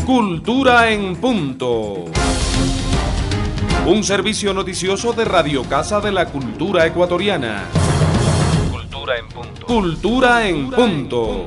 Cultura en Punto. Un servicio noticioso de Radio Casa de la Cultura Ecuatoriana. Cultura en Punto. Cultura en Punto.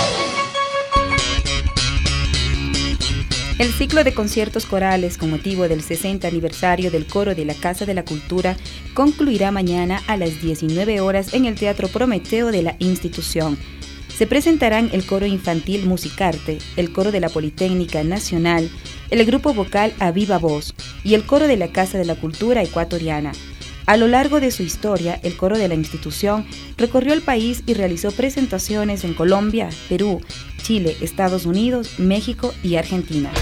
El ciclo de conciertos corales con motivo del 60 aniversario del Coro de la Casa de la Cultura concluirá mañana a las 19 horas en el Teatro Prometeo de la institución. Se presentarán el Coro Infantil Musicarte, el Coro de la Politécnica Nacional, el Grupo Vocal A Viva Voz y el Coro de la Casa de la Cultura Ecuatoriana. A lo largo de su historia, el coro de la institución recorrió el país y realizó presentaciones en Colombia, Perú, Chile, Estados Unidos, México y Argentina.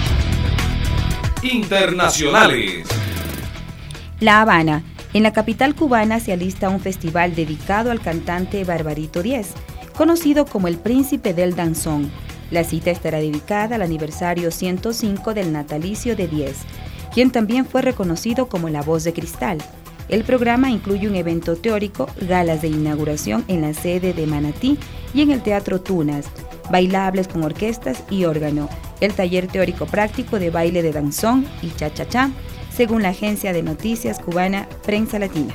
Internacionales. La Habana. En la capital cubana se alista un festival dedicado al cantante Barbarito Díez, conocido como el Príncipe del Danzón. La cita estará dedicada al aniversario 105 del natalicio de Díez, quien también fue reconocido como la Voz de Cristal. El programa incluye un evento teórico, galas de inauguración en la sede de Manatí y en el Teatro Tunas, bailables con orquestas y órgano, el taller teórico práctico de baile de danzón y cha-cha-cha, según la agencia de noticias cubana Prensa Latina.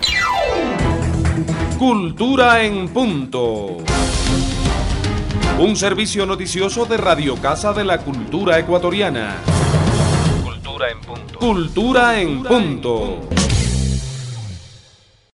Cultura en Punto. Un servicio noticioso de Radio Casa de la Cultura Ecuatoriana. Cultura en Punto. Cultura en Punto.